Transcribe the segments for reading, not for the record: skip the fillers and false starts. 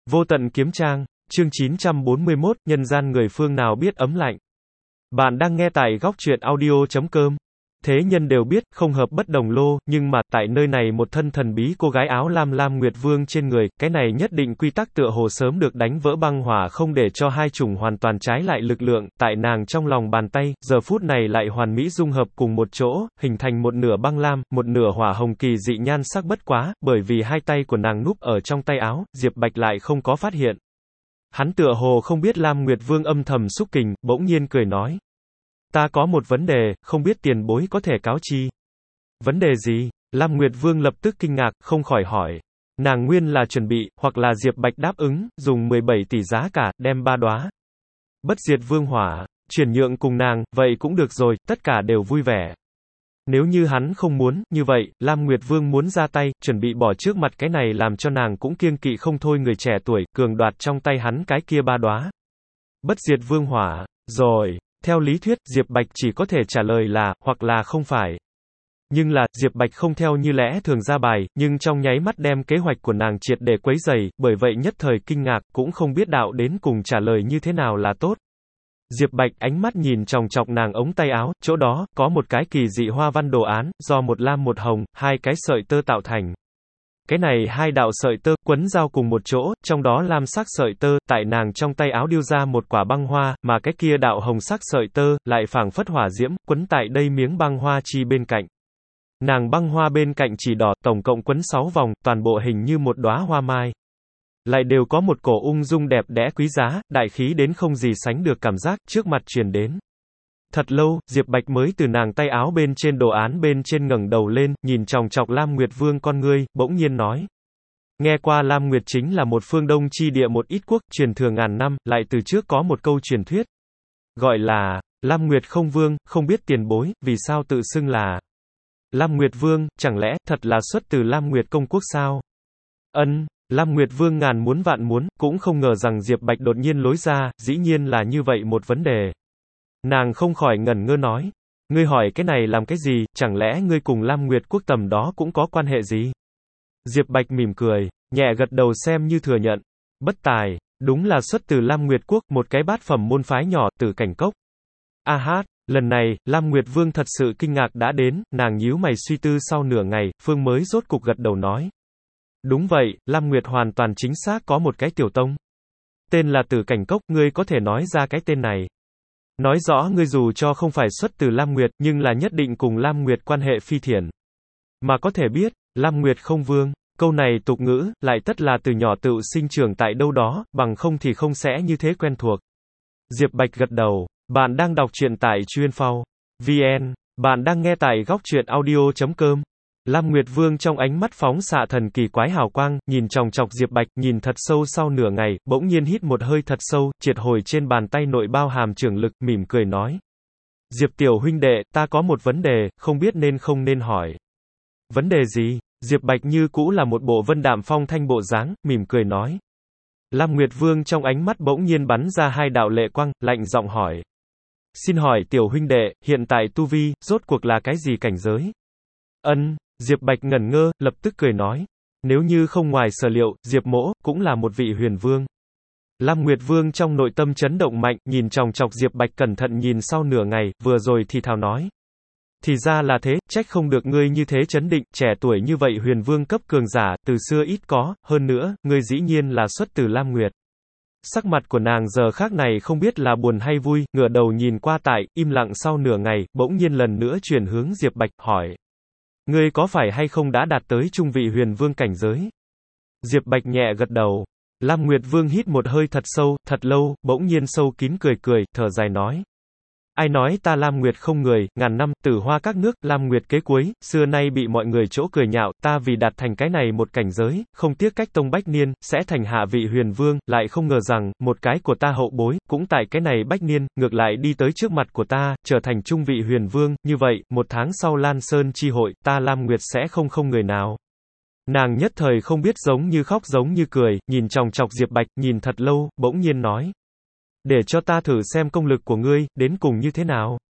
Vô tận kiếm trang, chương 941, nhân gian người phương nào biết ấm lạnh. Bạn đang nghe tại góc truyện audio.com. Thế nhân đều biết, không hợp bất đồng lô, nhưng mà, tại nơi này một thân thần bí cô gái áo lam lam Nguyệt Vương trên người, cái này nhất định quy tắc tựa hồ sớm được đánh vỡ băng hỏa không để cho hai chủng hoàn toàn trái lại lực lượng, tại nàng trong lòng bàn tay, giờ phút này lại hoàn mỹ dung hợp cùng một chỗ, hình thành một nửa băng lam, một nửa hỏa hồng kỳ dị nhan sắc bất quá, bởi vì hai tay của nàng núp ở trong tay áo, Diệp Bạch lại không có phát hiện. Hắn tựa hồ không biết Lam Nguyệt Vương âm thầm xúc kình, bỗng nhiên cười nói. Ta có một vấn đề, không biết tiền bối có thể cáo chi. Vấn đề gì? Lam Nguyệt Vương lập tức kinh ngạc, không khỏi hỏi. Nàng nguyên là chuẩn bị, hoặc là Diệp Bạch đáp ứng, dùng 17 tỷ giá cả, đem 3 đóa bất diệt vương hỏa, chuyển nhượng cùng nàng, vậy cũng được rồi, tất cả đều vui vẻ. Nếu như hắn không muốn, như vậy, Lam Nguyệt Vương muốn ra tay, chuẩn bị bỏ trước mặt cái này làm cho nàng cũng kiêng kỵ không thôi người trẻ tuổi, cường đoạt trong tay hắn cái kia 3 đóa bất diệt vương hỏa, rồi. Theo lý thuyết, Diệp Bạch chỉ có thể trả lời là, hoặc là không phải. Nhưng là, Diệp Bạch không theo như lẽ thường ra bài, nhưng trong nháy mắt đem kế hoạch của nàng triệt để quấy rầy, bởi vậy nhất thời kinh ngạc, cũng không biết đạo đến cùng trả lời như thế nào là tốt. Diệp Bạch ánh mắt nhìn chòng chọc nàng ống tay áo, chỗ đó, có một cái kỳ dị hoa văn đồ án, do một lam một hồng, hai cái sợi tơ tạo thành. Cái này hai đạo sợi tơ, quấn giao cùng một chỗ, trong đó lam sắc sợi tơ, tại nàng trong tay áo điêu ra một quả băng hoa, mà cái kia đạo hồng sắc sợi tơ, lại phảng phất hỏa diễm, quấn tại đây miếng băng hoa chi bên cạnh. Nàng băng hoa bên cạnh chỉ đỏ, tổng cộng quấn 6 vòng, toàn bộ hình như một đóa hoa mai. Lại đều có một cổ ung dung đẹp đẽ quý giá, đại khí đến không gì sánh được cảm giác, trước mặt truyền đến. Thật lâu, Diệp Bạch mới từ nàng tay áo bên trên đồ án bên trên ngẩng đầu lên, nhìn chòng chọc Lam Nguyệt Vương con ngươi, bỗng nhiên nói. Nghe qua Lam Nguyệt chính là một phương đông chi địa một ít quốc, truyền thừa ngàn năm, lại từ trước có một câu truyền thuyết. Gọi là, Lam Nguyệt không vương, không biết tiền bối, vì sao tự xưng là Lam Nguyệt Vương, chẳng lẽ, thật là xuất từ Lam Nguyệt công quốc sao? Lam Nguyệt Vương ngàn muốn vạn muốn, cũng không ngờ rằng Diệp Bạch đột nhiên lối ra, dĩ nhiên là như vậy một vấn đề. Nàng không khỏi ngẩn ngơ nói. Ngươi hỏi cái này làm cái gì, chẳng lẽ ngươi cùng Lam Nguyệt quốc tầm đó cũng có quan hệ gì? Diệp Bạch mỉm cười, nhẹ gật đầu xem như thừa nhận. Bất tài, đúng là xuất từ Lam Nguyệt quốc, một cái bát phẩm môn phái nhỏ, Tử Cảnh Cốc. A hát, lần này, Lam Nguyệt Vương thật sự kinh ngạc đã đến, nàng nhíu mày suy tư sau nửa ngày, Phương mới rốt cục gật đầu nói. Đúng vậy, Lam Nguyệt hoàn toàn chính xác có một cái tiểu tông. Tên là Tử Cảnh Cốc, ngươi có thể nói ra cái tên này. Nói rõ ngươi dù cho không phải xuất từ Lam Nguyệt, nhưng là nhất định cùng Lam Nguyệt quan hệ phi thiện. Mà có thể biết, Lam Nguyệt không vương, câu này tục ngữ, lại tất là từ nhỏ tự sinh trưởng tại đâu đó, bằng không thì không sẽ như thế quen thuộc. Diệp Bạch gật đầu, bạn đang đọc truyện tại chuyên.vn, bạn đang nghe tại góc truyện audio.com. Lam Nguyệt Vương trong ánh mắt phóng xạ thần kỳ quái hào quang, nhìn chòng chọc Diệp Bạch, nhìn thật sâu sau nửa ngày, bỗng nhiên hít một hơi thật sâu, triệt hồi trên bàn tay nội bao hàm trưởng lực, mỉm cười nói. Diệp tiểu huynh đệ, ta có một vấn đề, không biết nên không nên hỏi. Vấn đề gì? Diệp Bạch như cũ là một bộ vân đạm phong thanh bộ dáng, mỉm cười nói. Lam Nguyệt Vương trong ánh mắt bỗng nhiên bắn ra hai đạo lệ quang, lạnh giọng hỏi. Xin hỏi tiểu huynh đệ, hiện tại tu vi, rốt cuộc là cái gì cảnh giới? Diệp Bạch ngẩn ngơ, lập tức cười nói. Nếu như không ngoài sở liệu, Diệp mỗ, cũng là một vị huyền vương. Lam Nguyệt Vương trong nội tâm chấn động mạnh, nhìn chòng chọc Diệp Bạch cẩn thận nhìn sau nửa ngày, vừa rồi thì thào nói. Thì ra là thế, trách không được ngươi như thế chấn định, trẻ tuổi như vậy huyền vương cấp cường giả, từ xưa ít có, hơn nữa, ngươi dĩ nhiên là xuất từ Lam Nguyệt. Sắc mặt của nàng giờ khác này không biết là buồn hay vui, ngửa đầu nhìn qua tại, im lặng sau nửa ngày, bỗng nhiên lần nữa chuyển hướng Diệp Bạch, hỏi. Ngươi có phải hay không đã đạt tới trung vị huyền vương cảnh giới? Diệp Bạch nhẹ gật đầu. Lam Nguyệt Vương hít một hơi thật sâu, thật lâu, bỗng nhiên sâu kín cười cười, thở dài nói. Ai nói ta Lam Nguyệt không người, ngàn năm, tử hoa các nước, Lam Nguyệt kế cuối, xưa nay bị mọi người chỗ cười nhạo, ta vì đạt thành cái này một cảnh giới, không tiếc cách tông bách niên, sẽ thành hạ vị huyền vương, lại không ngờ rằng, một cái của ta hậu bối, cũng tại cái này bách niên, ngược lại đi tới trước mặt của ta, trở thành trung vị huyền vương, như vậy, một tháng sau Lan Sơn chi hội, ta Lam Nguyệt sẽ không người nào. Nàng nhất thời không biết giống như khóc giống như cười, nhìn chòng chọc Diệp Bạch, nhìn thật lâu, bỗng nhiên nói. Để cho ta thử xem công lực của ngươi, đến cùng như thế nào.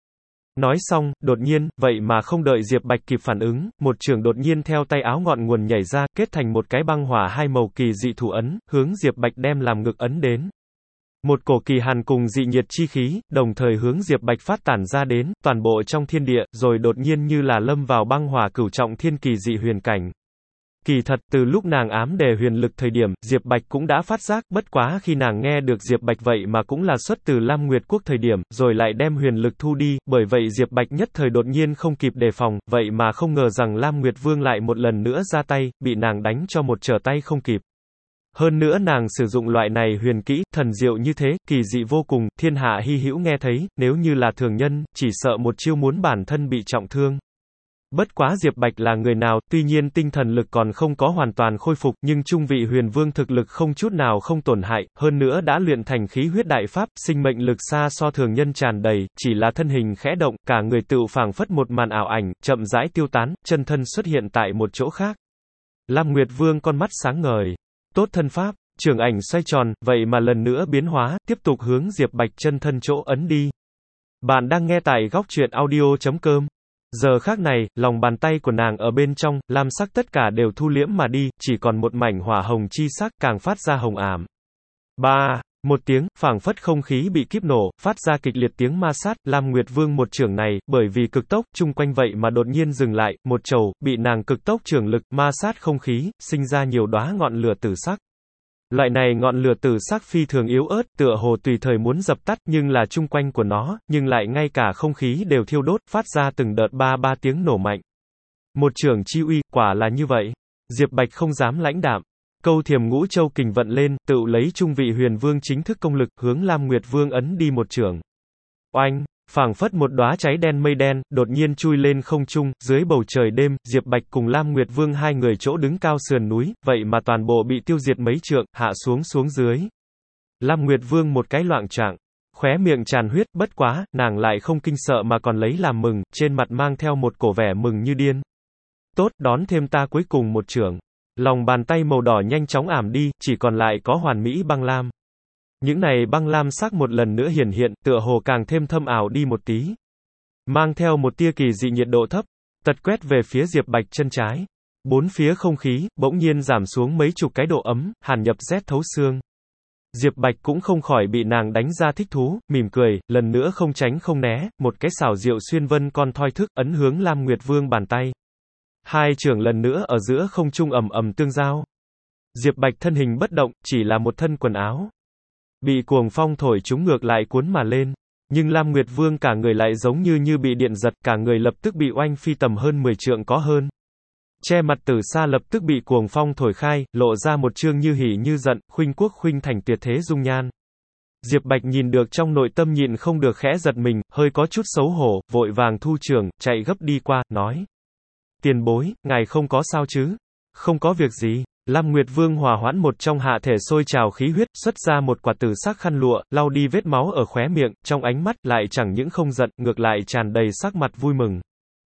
Nói xong, đột nhiên, vậy mà không đợi Diệp Bạch kịp phản ứng, một chưởng đột nhiên theo tay áo ngọn nguồn nhảy ra, kết thành một cái băng hỏa hai màu kỳ dị thủ ấn, hướng Diệp Bạch đem làm ngực ấn đến. Một cổ kỳ hàn cùng dị nhiệt chi khí, đồng thời hướng Diệp Bạch phát tản ra đến, toàn bộ trong thiên địa, rồi đột nhiên như là lâm vào băng hỏa cửu trọng thiên kỳ dị huyền cảnh. Kỳ thật, từ lúc nàng ám đề huyền lực thời điểm, Diệp Bạch cũng đã phát giác, bất quá khi nàng nghe được Diệp Bạch vậy mà cũng là xuất từ Lam Nguyệt Quốc thời điểm, rồi lại đem huyền lực thu đi, bởi vậy Diệp Bạch nhất thời đột nhiên không kịp đề phòng, vậy mà không ngờ rằng Lam Nguyệt Vương lại một lần nữa ra tay, bị nàng đánh cho một trở tay không kịp. Hơn nữa nàng sử dụng loại này huyền kỹ, thần diệu như thế, kỳ dị vô cùng, thiên hạ hy hữu nghe thấy, nếu như là thường nhân, chỉ sợ một chiêu muốn bản thân bị trọng thương. Bất quá Diệp Bạch là người nào, tuy nhiên tinh thần lực còn không có hoàn toàn khôi phục, nhưng trung vị huyền vương thực lực không chút nào không tổn hại, hơn nữa đã luyện thành khí huyết đại pháp, sinh mệnh lực xa so thường nhân tràn đầy, chỉ là thân hình khẽ động, cả người tựu phảng phất một màn ảo ảnh, chậm rãi tiêu tán, chân thân xuất hiện tại một chỗ khác. Lam Nguyệt Vương con mắt sáng ngời. Tốt thân pháp, trường ảnh xoay tròn, vậy mà lần nữa biến hóa, tiếp tục hướng Diệp Bạch chân thân chỗ ấn đi. Bạn đang nghe tại góc truyện audio.com. Giờ khác này, lòng bàn tay của nàng ở bên trong, lam sắc tất cả đều thu liễm mà đi, chỉ còn một mảnh hỏa hồng chi sắc càng phát ra hồng ảm. Ba, một tiếng, phảng phất không khí bị kíp nổ, phát ra kịch liệt tiếng ma sát, Lam Nguyệt Vương một chưởng này, bởi vì cực tốc, chung quanh vậy mà đột nhiên dừng lại, một chầu, bị nàng cực tốc chưởng lực, ma sát không khí, sinh ra nhiều đóa ngọn lửa tử sắc. Loại này ngọn lửa tử sắc phi thường yếu ớt, tựa hồ tùy thời muốn dập tắt, nhưng là chung quanh của nó, nhưng lại ngay cả không khí đều thiêu đốt, phát ra từng đợt ba tiếng nổ mạnh. Một chưởng chi uy, quả là như vậy. Diệp Bạch không dám lãnh đạm. Câu Thiềm Ngũ Châu kình vận lên, tự lấy trung vị huyền vương chính thức công lực, hướng Lam Nguyệt Vương ấn đi một chưởng. Oanh! Phảng phất một đóa cháy đen mây đen, đột nhiên chui lên không trung, dưới bầu trời đêm, Diệp Bạch cùng Lam Nguyệt Vương hai người chỗ đứng cao sườn núi, vậy mà toàn bộ bị tiêu diệt mấy trượng, hạ xuống dưới. Lam Nguyệt Vương một cái loạng choạng, khóe miệng tràn huyết, bất quá, nàng lại không kinh sợ mà còn lấy làm mừng, trên mặt mang theo một cổ vẻ mừng như điên. Tốt, đón thêm ta cuối cùng một chưởng. Lòng bàn tay màu đỏ nhanh chóng ảm đi, chỉ còn lại có hoàn mỹ băng lam. Những này băng lam sắc một lần nữa hiển hiện, tựa hồ càng thêm thâm ảo đi một tí. Mang theo một tia kỳ dị nhiệt độ thấp, tật quét về phía Diệp Bạch chân trái. Bốn phía không khí, bỗng nhiên giảm xuống mấy chục cái độ ấm, hàn nhập rét thấu xương. Diệp Bạch cũng không khỏi bị nàng đánh ra thích thú, mỉm cười, lần nữa không tránh không né, một cái xảo diệu xuyên vân con thoi thức, ấn hướng Lam Nguyệt Vương bàn tay. Hai chưởng lần nữa ở giữa không trung ầm ầm tương giao. Diệp Bạch thân hình bất động, chỉ là một thân quần áo. Bị cuồng phong thổi chúng ngược lại cuốn mà lên. Nhưng Lam Nguyệt Vương cả người lại giống như bị điện giật, cả người lập tức bị oanh phi tầm hơn 10 trượng có hơn. Che mặt Tử Sa lập tức bị cuồng phong thổi khai, lộ ra một trương như hỉ như giận, khuynh quốc khuynh thành tuyệt thế dung nhan. Diệp Bạch nhìn được trong nội tâm nhịn không được khẽ giật mình, hơi có chút xấu hổ, vội vàng thu trường, chạy gấp đi qua, nói. Tiền bối, ngài không có sao chứ? Không có việc gì. Lam Nguyệt Vương hòa hoãn một trong hạ thể sôi trào khí huyết, xuất ra một quả tử sắc khăn lụa, lau đi vết máu ở khóe miệng, trong ánh mắt, lại chẳng những không giận, ngược lại tràn đầy sắc mặt vui mừng.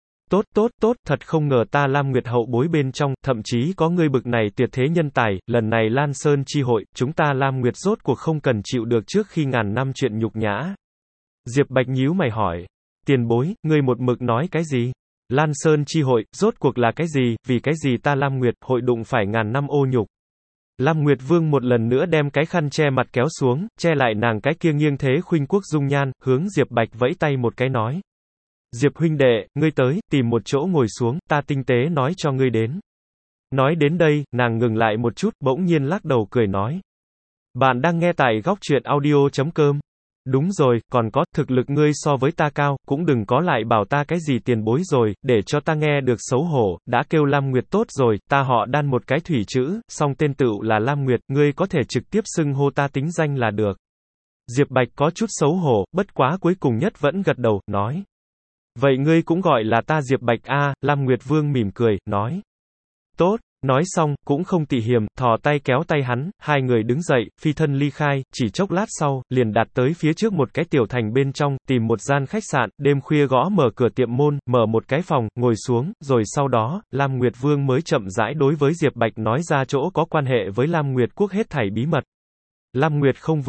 Tốt, thật không ngờ ta Lam Nguyệt hậu bối bên trong, thậm chí có ngươi bực này tuyệt thế nhân tài, lần này Lan Sơn chi hội, chúng ta Lam Nguyệt rốt cuộc không cần chịu được trước khi ngàn năm chuyện nhục nhã. Diệp Bạch nhíu mày hỏi, tiền bối, ngươi một mực nói cái gì? Lan Sơn chi hội, rốt cuộc là cái gì, vì cái gì ta Lam Nguyệt, hội đụng phải ngàn năm ô nhục. Lam Nguyệt Vương một lần nữa đem cái khăn che mặt kéo xuống, che lại nàng cái kia nghiêng thế khuynh quốc dung nhan, hướng Diệp Bạch vẫy tay một cái nói. Diệp huynh đệ, ngươi tới, tìm một chỗ ngồi xuống, ta tinh tế nói cho ngươi đến. Nói đến đây, nàng ngừng lại một chút, bỗng nhiên lắc đầu cười nói. Bạn đang nghe tại góc truyện audio.com. Đúng rồi, còn có, thực lực ngươi so với ta cao, cũng đừng có lại bảo ta cái gì tiền bối rồi, để cho ta nghe được xấu hổ, đã kêu Lam Nguyệt tốt rồi, ta họ đan một cái thủy chữ, song tên tựu là Lam Nguyệt, ngươi có thể trực tiếp xưng hô ta tính danh là được. Diệp Bạch có chút xấu hổ, bất quá cuối cùng nhất vẫn gật đầu, nói. Vậy ngươi cũng gọi là ta Diệp Bạch a, Lam Nguyệt Vương mỉm cười, nói. Tốt. Nói xong, cũng không tị hiềm, thò tay kéo tay hắn, hai người đứng dậy, phi thân ly khai, chỉ chốc lát sau, liền đạt tới phía trước một cái tiểu thành bên trong, tìm một gian khách sạn, đêm khuya gõ mở cửa tiệm môn, mở một cái phòng, ngồi xuống, rồi sau đó, Lam Nguyệt Vương mới chậm rãi đối với Diệp Bạch nói ra chỗ có quan hệ với Lam Nguyệt Quốc hết thảy bí mật. Lam Nguyệt không vương.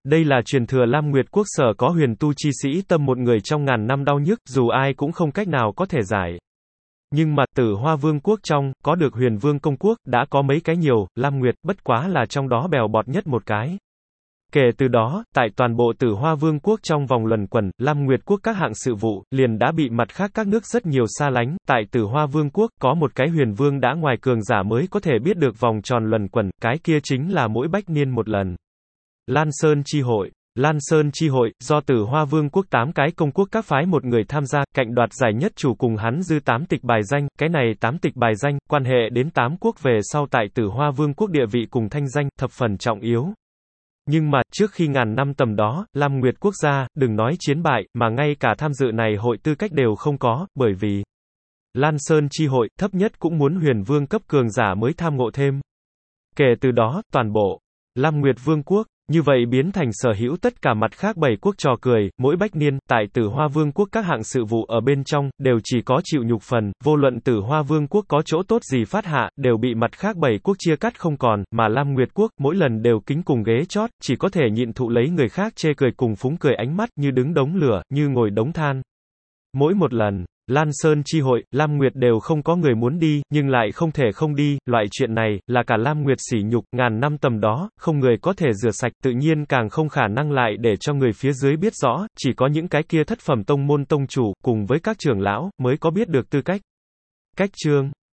Đây là truyền thừa Lam Nguyệt Quốc sở có huyền tu chi sĩ tâm một người trong ngàn năm đau nhức, dù ai cũng không cách nào có thể giải. Nhưng mà, Tử Hoa Vương quốc trong, có được Huyền Vương công quốc, đã có mấy cái nhiều, Lam Nguyệt, bất quá là trong đó bèo bọt nhất một cái. Kể từ đó, tại toàn bộ Tử Hoa Vương quốc trong vòng luẩn quẩn, Lam Nguyệt quốc các hạng sự vụ, liền đã bị mặt khác các nước rất nhiều xa lánh. Tại Tử Hoa Vương quốc, có một cái huyền vương đã ngoài cường giả mới có thể biết được vòng tròn luẩn quẩn, cái kia chính là mỗi bách niên một lần. Lan Sơn Chi Hội. Lan Sơn Chi Hội, do Tử Hoa Vương quốc 8 cái công quốc các phái một người tham gia, cạnh đoạt giải nhất chủ cùng hắn dư 8 tịch bài danh, cái này 8 tịch bài danh, quan hệ đến 8 quốc về sau tại Tử Hoa Vương quốc địa vị cùng thanh danh, thập phần trọng yếu. Nhưng mà, trước khi ngàn năm tầm đó, Lam Nguyệt quốc gia, đừng nói chiến bại, mà ngay cả tham dự này hội tư cách đều không có, bởi vì Lan Sơn Chi Hội, thấp nhất cũng muốn huyền vương cấp cường giả mới tham ngộ thêm. Kể từ đó, toàn bộ Lam Nguyệt Vương quốc, như vậy biến thành sở hữu tất cả mặt khác 7 quốc trò cười, mỗi bách niên, tại Tử Hoa Vương quốc các hạng sự vụ ở bên trong, đều chỉ có chịu nhục phần, vô luận Tử Hoa Vương quốc có chỗ tốt gì phát hạ, đều bị mặt khác 7 quốc chia cắt không còn, mà Lam Nguyệt quốc, mỗi lần đều kính cùng ghế chót, chỉ có thể nhịn thụ lấy người khác chê cười cùng phúng cười ánh mắt, như đứng đống lửa, như ngồi đống than. Mỗi một lần Lan Sơn Chi Hội, Lam Nguyệt đều không có người muốn đi, nhưng lại không thể không đi, loại chuyện này, là cả Lam Nguyệt sỉ nhục, ngàn năm tầm đó, không người có thể rửa sạch, tự nhiên càng không khả năng lại để cho người phía dưới biết rõ, chỉ có những cái kia thất phẩm tông môn tông chủ, cùng với các trưởng lão, mới có biết được tư cách. Cách chương